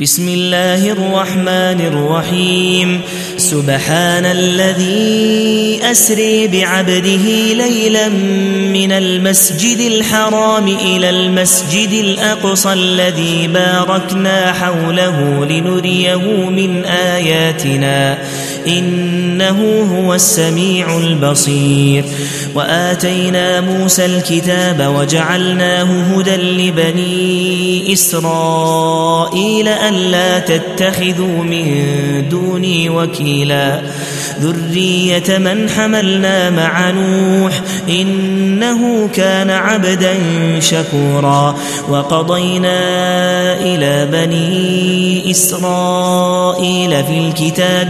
بسم الله الرحمن الرحيم سبحان الذي أسري بعبده ليلا من المسجد الحرام إلى المسجد الأقصى الذي باركنا حوله لنريه من آياتنا إنه هو السميع البصير وآتينا موسى الكتاب وجعلناه هدى لبني إسرائيل ألا تتخذوا من دوني وكيلا ذرية من حملنا مع نوح إنه كان عبدا شكورا وقضينا إلى بني إسرائيل في الكتاب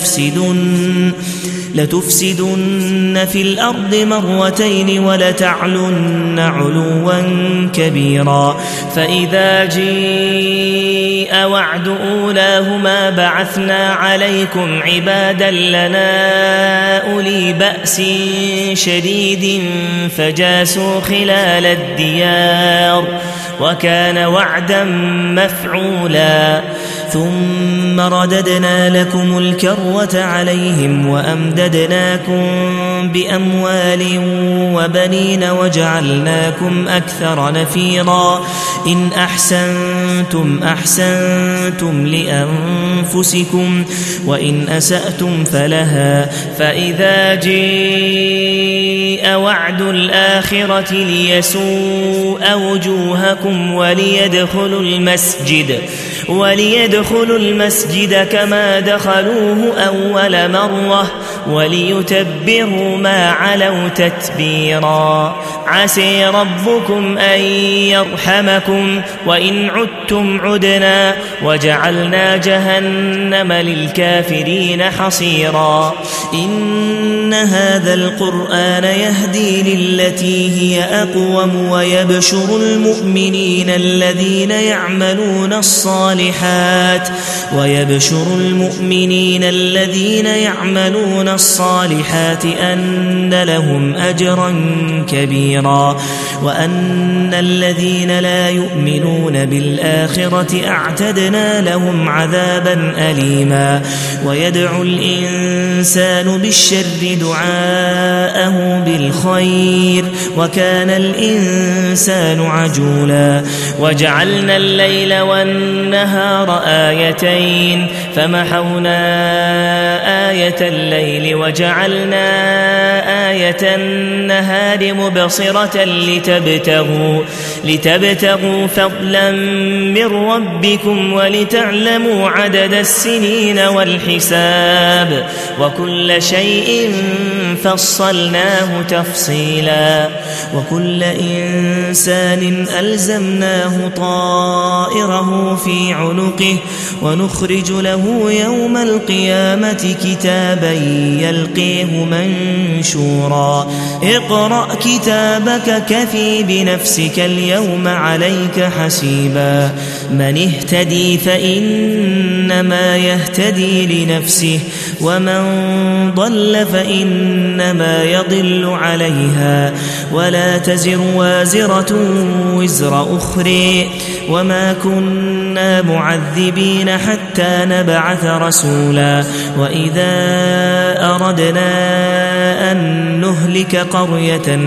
لتفسدن في الأرض مرتين ولتعلن علوا كبيرا فإذا جاء وعد أولاهما بعثنا عليكم عبادا لنا أولي بأس شديد فجاسوا خلال الديار وكان وعدا مفعولا ثم رددنا لكم الكرة عليهم وأمددناكم بأموال وبنين وجعلناكم أكثر نفيرا إن أحسنتم أحسنتم لأنفسكم وإن أسأتم فلها فإذا جاء وعد الآخرة ليسوء وجوهكم وليدخلوا المسجد كما دخلوه أول مرة وليتبروا ما علوا تتبيرا عسى ربكم أن يرحمكم وإن عدتم عدنا وجعلنا جهنم للكافرين حصيرا إن هذا القرآن يهدي للتي هي أقوم ويبشر المؤمنين الذين يعملون الصالحات أن لهم أجرا كبيرا وأن الذين لا يؤمنون بالآخرة أعتدنا لهم عذابا أليما ويدعو الإنسان بالشر دعاءه بالخير وكان الإنسان عجولا وجعلنا الليل والنهار آيتين فمحونا آية الليل وجعلنا آية النهار مبصرة لتبتغوا فضلا من ربكم ولتعلموا عدد السنين والحساب وكل شيء فصلناه تفصيلا وكل إنسان ألزمناه طائره في عنقه ونخرج له يوم القيامة كتابا يلقيه منشورا اقرأ كتابك كفي بنفسك اليوم عليك حسيبا من اهتدي فإنما يهتدي لنفسه ومن ضل فإنما يضل عليها ولا تزر وازرة وزر أخرى وما كنا معذبين حتى نبعث رسولا وإذا أردنا أن نهلك قرية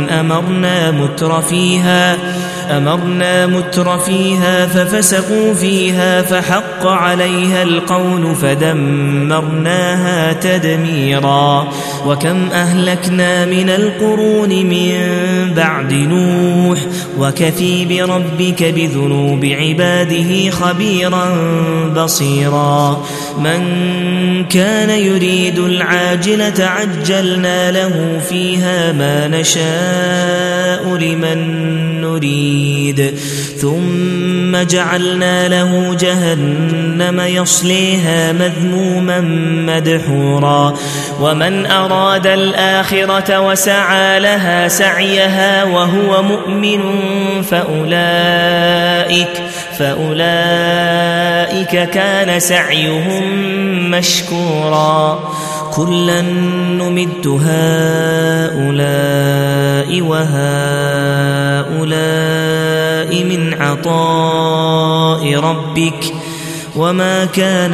أمرنا متر فيها ففسقوا فيها فحق عليها القول فدمرناها تدميرا وكم أهلكنا من القرون من بعد نوح وكفي بربك بذنوب عباده خبيرا بصيرا من كان يريد العاجلة عجلنا له فيها ما نشاء لمن نريد ثم جعلنا له جهنم يصليها مذموما مدحورا ومن أراد الآخرة وسعى لها سعيها وهو مؤمن فأولئك كان سعيهم مشكورا كلا نمد هؤلاء وهؤلاء من عطاء ربك وما كان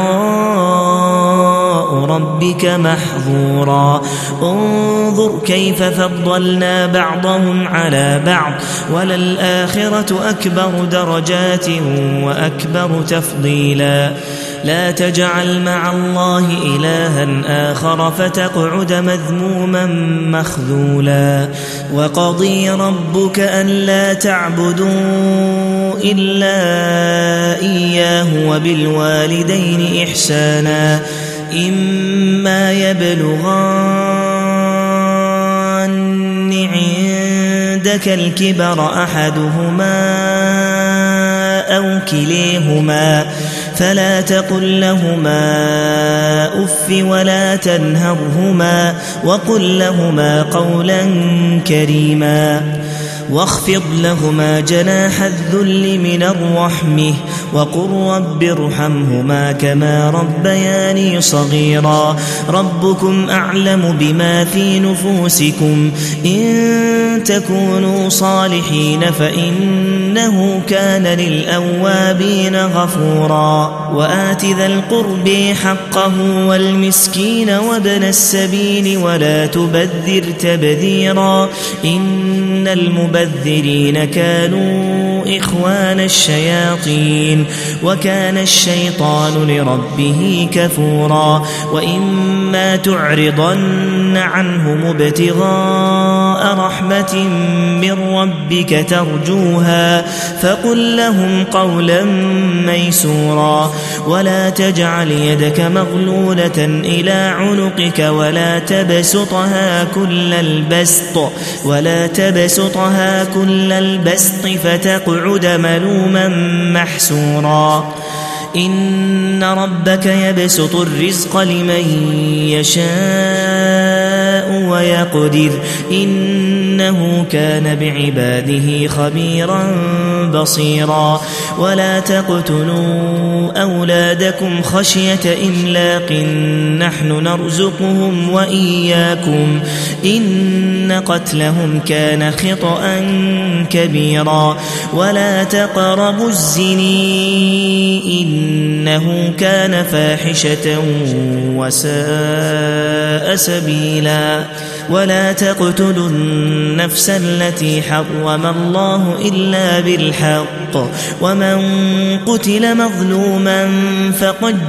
عطاء ربك محظورا انظر كيف فضلنا بعضهم على بعض وللآخرة أكبر درجات وأكبر تفضيلا لا تجعل مع الله إلها آخر فتقعد مذموما مخذولا وقضي ربك ألا تعبدوا إلا إياه وبالوالدين إحسانا إما يبلغن عندك الكبر أحدهما أو كليهما فلا تقل لهما أف ولا تنهرهما وقل لهما قولا كريما واخفض لهما جناح الذل من الرحمة وقل رب ارحمهما كما ربياني صغيرا ربكم أعلم بما في نفوسكم إن تكونوا صالحين فإنه كان للأوابين غفورا وآت ذا القرب حقه والمسكين وابن السبيل ولا تبذر تبذيرا إن المبذرين كانوا إخوان الشياطين وكان الشيطان لربه كفورا وإما تعرضن عنهم ابتغاء رحمة من ربك ترجوها فقل لهم قولا ميسورا ولا تجعل يدك مغلولة إلى عنقك ولا تبسطها كل البسط فتقعد ملوما محسورا إن ربك يبسط الرزق لمن يشاء ويقدر إنه كان بعباده خبيرا بصيرا ولا تقتلوا أولادكم خشية إملاق نحن نرزقهم وإياكم إن قتلهم كان خطأ كبيرا ولا تقربوا الزنا إنه كان فاحشة وساء سبيلا ولا تقتلوا النفس التي حرم الله إلا بالحق ومن قتل مظلوما فقد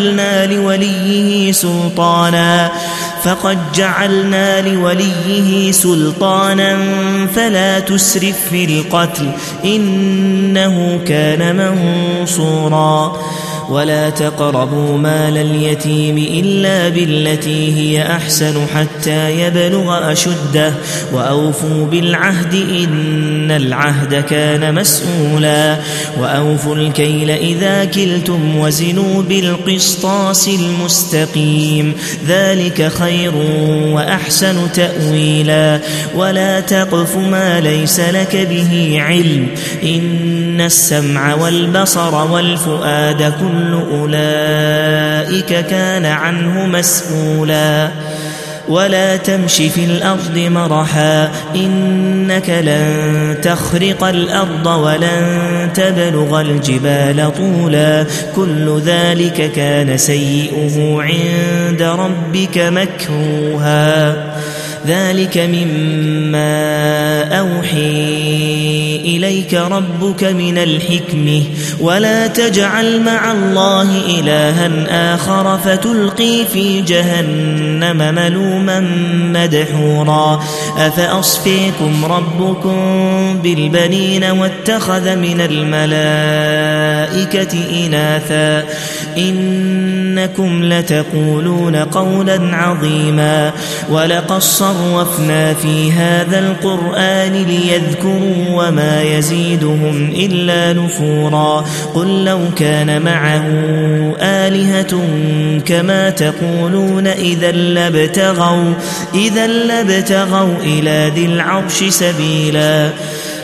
جعلنا لوليه سلطانا فلا تسرف في القتل إنه كان منصورا ولا تقربوا مال اليتيم إلا بالتي هي أحسن حتى يبلغ أشده وأوفوا بالعهد إن العهد كان مسؤولا وأوفوا الكيل إذا كلتم وزنوا بالقسطاس المستقيم ذلك خير وأحسن تأويلا ولا تقف ما ليس لك به علم إن السمع والبصر والفؤاد كل أولئك كان عنه مسؤولا ولا تمش في الأرض مرحا إنك لن تخرق الأرض ولن تبلغ الجبال طولا كل ذلك كان سيئه عند ربك مكروها ذلك مما أوحي إليك ربك من الحكمة ولا تجعل مع الله إلها آخر فتلقي في جهنم ملوما مدحورا أفأصفيكم ربكم بالبنين واتخذ من الملائكة إناثا إنكم لتقولون قولا عظيما ولقد صرفنا في هذا القرآن ليذكروا وما يزيدهم إلا نفورا قل لو كان معه آلهة كما تقولون إذا لابتغوا إلى ذي العرش سبيلا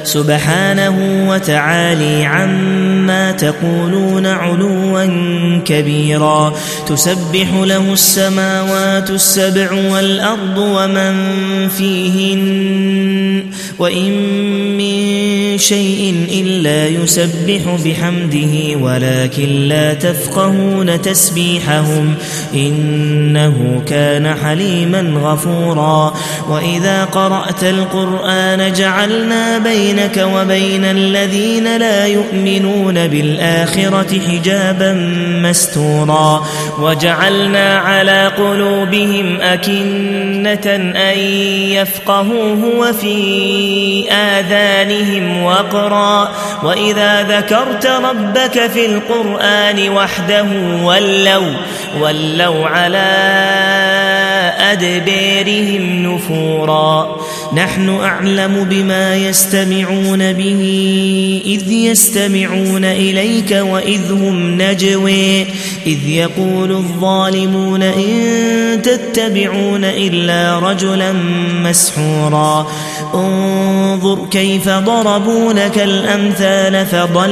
سبحانه وتعالى عما تقولون علوا كبيرا تسبح له السماوات السبع والأرض ومن فيهن وإن من شيء إلا يسبح بحمده ولكن لا تفقهون تسبيحهم إنه كان حليما غفورا وإذا قرأت القرآن جعلنا بينك وبين الذين لا يؤمنون بالآخرة حجابا مستورا وجعلنا على قلوبهم أكنة أن يفقهوه وفي آذانهم وقرا وإذا ذكرت ربك في القرآن وحده ولوا على أدبارهم نفورا نحن أعلم بما يستمعون به إذ يستمعون إليك وإذ هم نجوى إذ يقول الظالمون إن تتبعون إلا رجلا مسحورا انظر كيف ضربوا لك الأمثال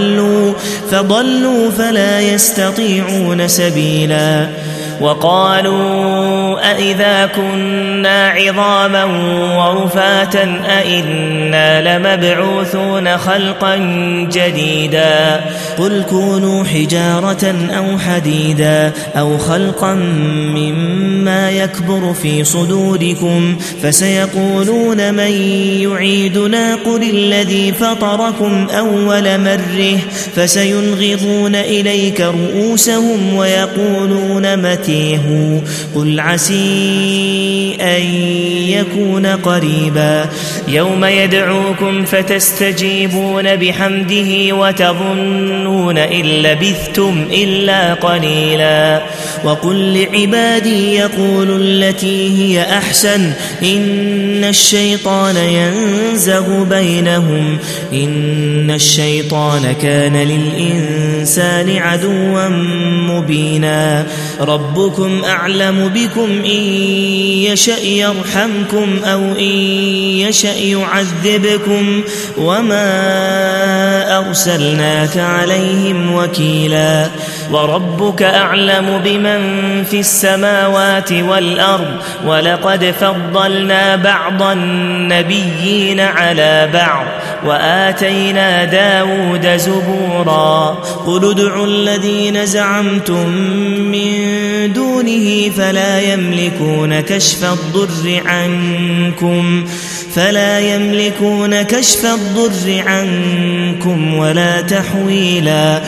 فضلوا فلا يستطيعون سبيلا وقالوا أئذا كنا عظاما ورفاتا أئنا لمبعوثون خلقا جديدا قل كونوا حجارة أو حديدا أو خلقا مما يكبر في صدوركم فسيقولون من يعيدنا قل الذي فطركم أول مرة فسينغضون إليك رؤوسهم ويقولون متى قل عسي أن يكون قريبا يوم يدعوكم فتستجيبون بحمده وتظنون إن لبثتم إلا قليلا وقل لعبادي يقولوا التي هي أحسن إن الشيطان ينزغ بينهم إن الشيطان كان للإنسان عدوا مبينا ربكم أعلم بكم إن يشأ يرحمكم أو إن يشأ يعذبكم وما أرسلناك عليهم وكيلا وربك أعلم بمن في السماوات والأرض ولقد فضلنا بعض النبيين على بعض وآتينا داود زبورا قل ادعوا الذين زعمتم من دونه فلا يملكون كشف الضر عنكم ولا تحويلا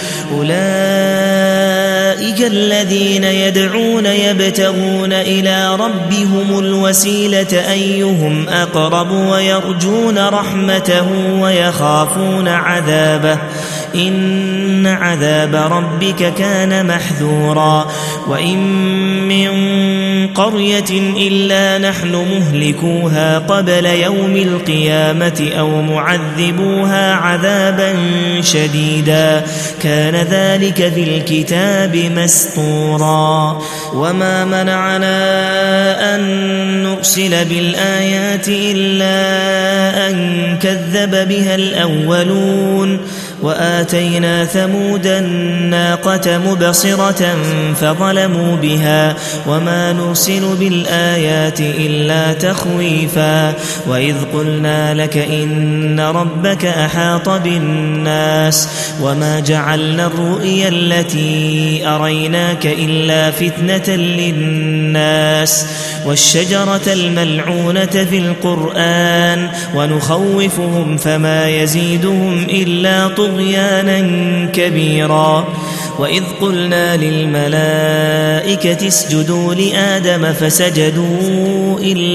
أولئك الذين يدعون يبتغون إلى ربهم الوسيلة أيهم أقرب ويرجون رحمته ويخافون عذابه إن عذاب ربك كان محذورا وإن من قرية إلا نحن مهلكوها قبل يوم القيامة أو معذبوها عذابا شديدا كان ذلك في الكتاب مسطورا وما منعنا أن نرسل بالآيات إلا أن كذب بها الأولون وآتينا ثمود الناقة مبصرة فظلموا بها وما نرسل بالآيات إلا تخويفا وإذ قلنا لك إن ربك أحاط بالناس وما جعلنا الرؤيا التي أريناك إلا فتنة للناس والشجرة الملعونة في القرآن ونخوفهم فما يزيدهم إلا طغيانا كبيرا وإذ قلنا للملائكة اسجدوا لآدم فسجدوا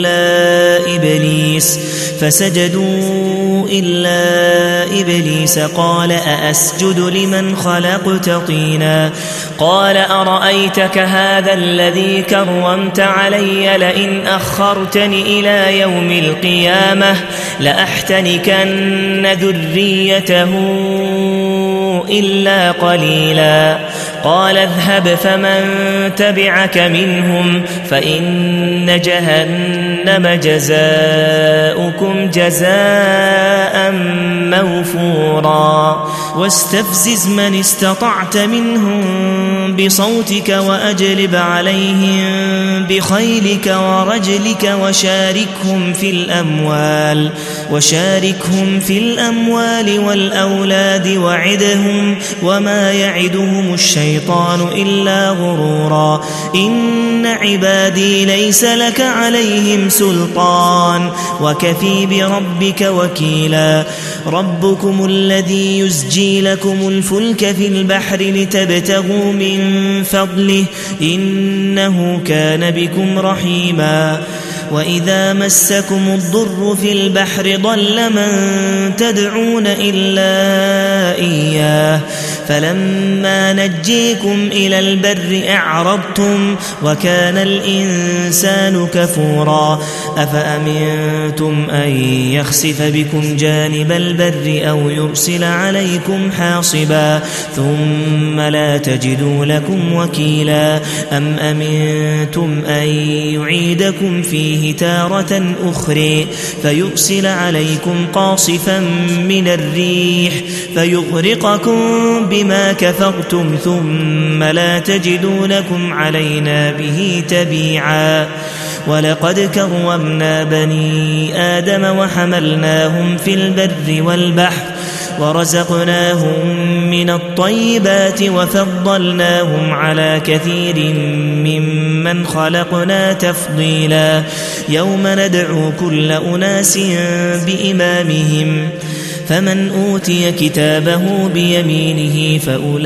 إلا إبليس قال أأسجد لمن خلقت طينا قال أرأيتك هذا الذي كرمت علي لئن أخرتني إلى يوم القيامة لأحتنكن ذريته إلا قليلا قال اذهب فمن تبعك منهم فإن جهنم جزاؤكم جزاء موفورا واستفزز من استطعت منهم بصوتك وأجلب عليهم بخيلك ورجلك وشاركهم في الأموال والأولاد وعدهم وما يعدهم الشيطان إلا غرورا إن عبادي ليس لك عليهم سلطان وكفي بربك وكيلا ربكم الذي يزجي لكم الفلك في البحر لتبتغوا من فضله إنه كان بكم رحيما وإذا مسكم الضر في البحر ضل من تدعون إلا إياه فلما نجيكم إلى البر أعرضتم وكان الإنسان كفورا أفأمنتم أن يخسف بكم جانب البر أو يرسل عليكم حاصبا ثم لا تجدوا لكم وكيلا أم أمنتم أن يعيدكم فيه تارة أخرى فيرسل عليكم قاصفا من الريح فيغرقكم بما كفرتم ثم لا تجدوا لكم علينا به تبيعا ولقد كرمنا بني آدم وحملناهم في البر والبحر ورزقناهم من الطيبات وفضلناهم على كثير ممن خلقنا تفضيلا يوم ندعو كل أناس بإمامهم فمن أوتي كتابه بيمينه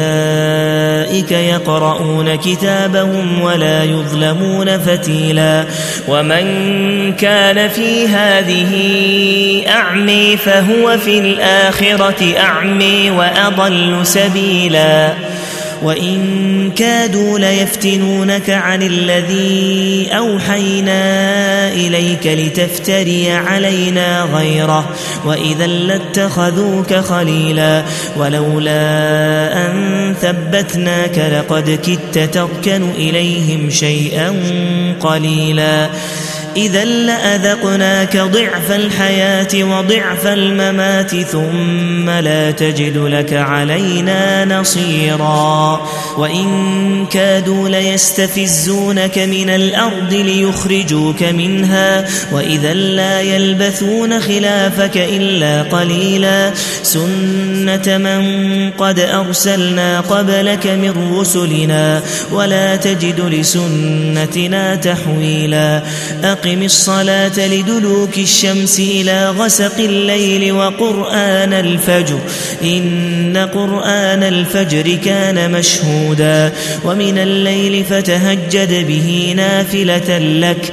فأولئك يقرؤون كتابهم ولا يظلمون فتيلا ومن كان في هذه أعمي فهو في الآخرة أعمي وأضل سبيلا وإن كادوا ليفتنونك عن الذي أوحينا إليك لتفتري علينا غيره وإذا لاتخذوك خليلا ولولا أن ثبتناك لقد كدت تركن إليهم شيئا قليلا إذا لأذقناك ضعف الحياة وضعف الممات ثم لا تجد لك علينا نصيرا وإن كادوا ليستفزونك من الأرض ليخرجوك منها وإذا لا يلبثون خلافك إلا قليلا سنة من قد أرسلنا قبلك من رسلنا ولا تجد لسنتنا تحويلا أقم الصلاة لدلوك الشمس إلى غسق الليل وقرآن الفجر إن قرآن الفجر كان مشهودا ومن الليل فتهجد به نافلة لك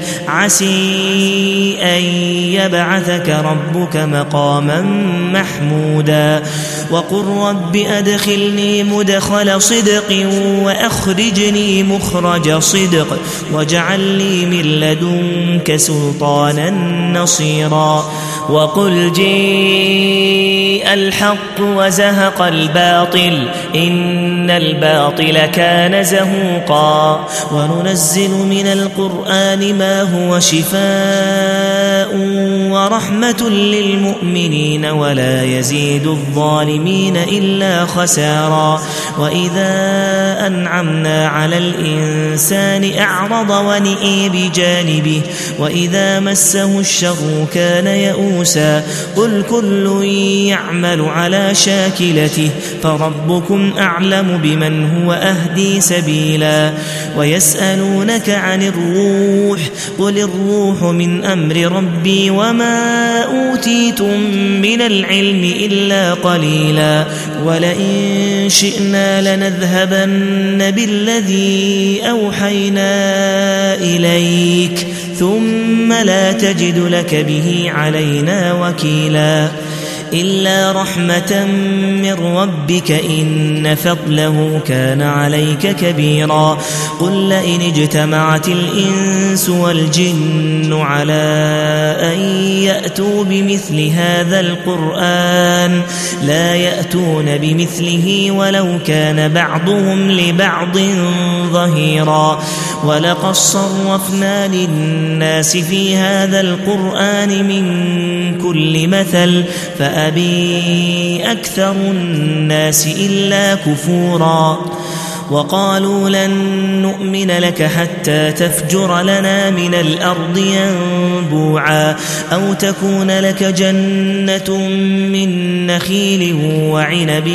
عسي أن يبعثك ربك مقاما محمودا وقل رب أدخلني مدخل صدق وأخرجني مخرج صدق واجعل لي من لدنك سلطانا نصيرا وقل جيء الحق وزهق الباطل إن الباطل كان زهوقا وننزل من القرآن ما هو شفاء ورحمة للمؤمنين ولا يزيد الظالمين إلا خسارا وإذا أنعمنا على الإنسان أعرض ونئي بجانبه وإذا مسه الشر كان يئوسا قل كل يعمل على شاكلته فربكم أعلم بمن هو أهدي سبيلا ويسألونك عن الروح قل الروح من أمر ربي وما أوتيتم من العلم إلا قليلا ولئن شئنا لنذهبن بالذي أوحينا إليك ثم لا تجد لك به علينا وكيلا إلا رحمة من ربك إن فضله كان عليك كبيرا قل لئن اجتمعت الإنس والجن على أن يأتوا بمثل هذا القرآن لا يأتون بمثله ولو كان بعضهم لبعض ظهيرا ولقد صرفنا للناس في هذا القرآن من كل مثل فأبي أكثر الناس إلا كفورا وقالوا لن نؤمن لك حتى تفجر لنا من الأرض ينبوعا أو تكون لك جنة من نخيل وعنب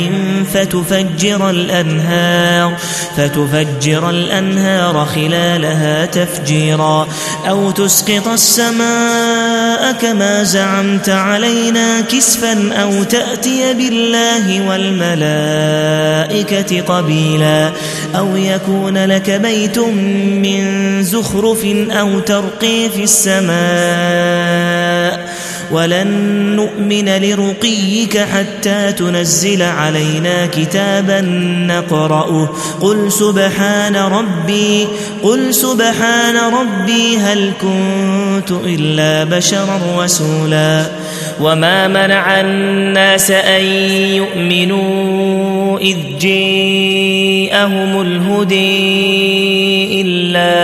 فتفجر الأنهار خلالها تفجيرا أو تسقط السماء كما زعمت علينا كسفا أو تأتي بالله والملائكة قبيلا أو يكون لك بيت من زخرف أو ترقي في السماء ولن نؤمن لرقيك حتى تنزل علينا كتابا نقرأه قل سبحان ربي هل كنت إلا بشرا رسولا وما منع الناس أن يؤمنوا إذ جاءهم الهدي إلا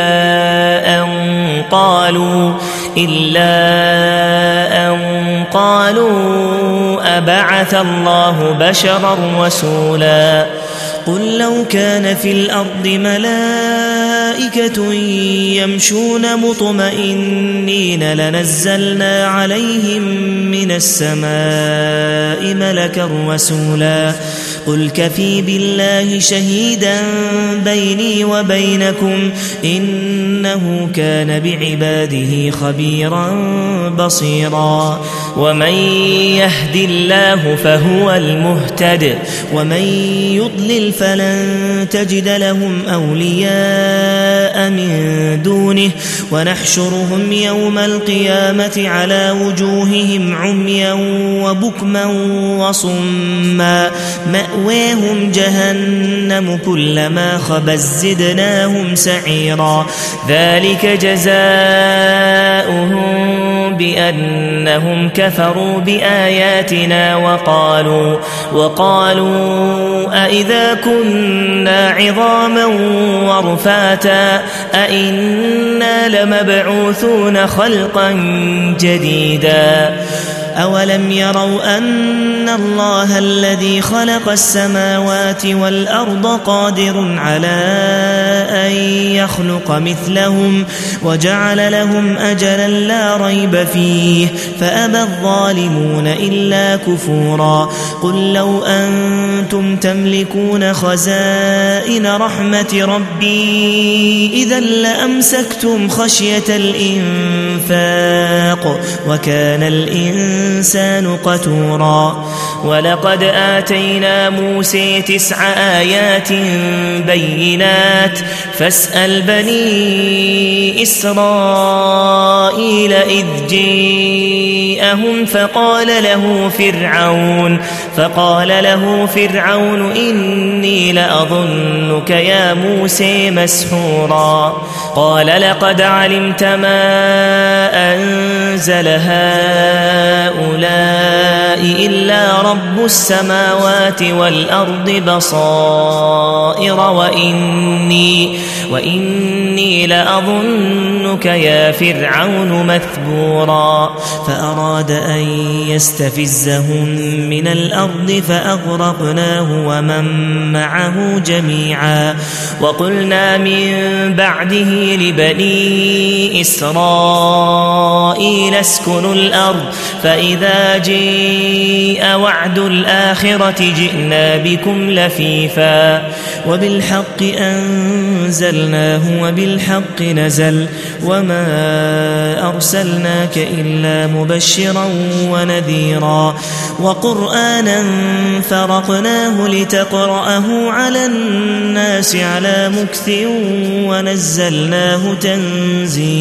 أن قالوا أبعث الله بشرا رسولا قل لو كان في الأرض ملائكة يمشون مطمئنين لنزلنا عليهم من السماء ملكا رسولا قل كفى بالله شهيدا بيني وبينكم إنه كان بعباده خبيرا بصيرا ومن يهد الله فهو المهتد ومن يضلل فلن تجد لهم أولياء من دونه ونحشرهم يوم القيامة على وجوههم عميا وبكما وصما مأواهم جهنم كلما خبت زدناهم سعيرا ذلك جزاؤهم بأنهم كفروا بآياتنا وقالوا أئذا كنا عظاما ورفاتا أئنا لمبعوثون خلقا جديدا أولم يروا أن الله الذي خلق السماوات والأرض قادر على أن يخلق مثلهم وجعل لهم أجلا لا ريب فيه فأبى الظالمون إلا كفورا قل لو أنتم تملكون خزائن رحمة ربي إذا لأمسكتم خشية الإنفاق وكان الإنسان قتورا ولقد آتينا موسى 9 آيات بينات فاسأل بني إسرائيل إذ جاءهم فقال له فرعون إني لأظنك يا موسى مسحورا قال لقد علمت ما أنزل هؤلاء إلا رب السماوات والأرض بصائر وإني لأظنك يا فرعون مثبورا فأراد أن يستفزهم من الأرض فأغرقناه ومن معه جميعا وقلنا من بعده لبني إسرائيل اسكنوا الأرض فإذا جاء وعد الآخرة جئنا بكم لفيفا وبالحق أنزلناه وبالحق نزل وما أرسلناك إلا مبشرا ونذيرا وقرآنا فرقناه لتقرأه على الناس على مكث ونزلناه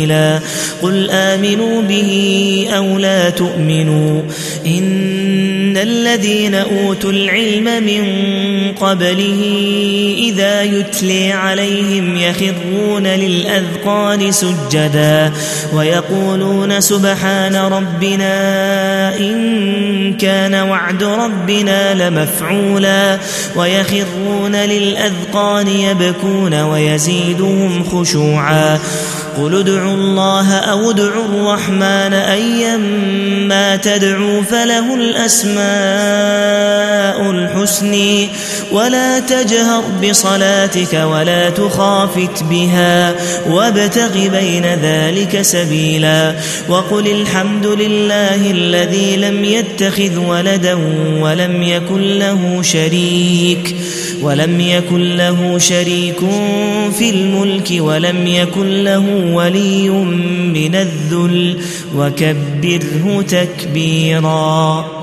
تنزيلا قل آمنوا به أو لا تؤمنوا إن الذين أوتوا العلم من قبله إذا يتلي عليهم يخرون للأذقان سجدا ويقولون سبحان ربنا إن كان وعد ربنا لمفعولا ويخرون للأذقان يبكون ويزيدهم خشوعا قل ادعوا الله أو ادعوا الرحمن أيما تدعوا فله الأسماء الحسن ولا تجهر بصلاتك ولا تخافت بها وابتغ بين ذلك سبيلا وقل الحمد لله الذي لم يتخذ ولدا ولم يكن له شريك في الملك ولم يكن له ولي من الذل وكبره تكبيرا.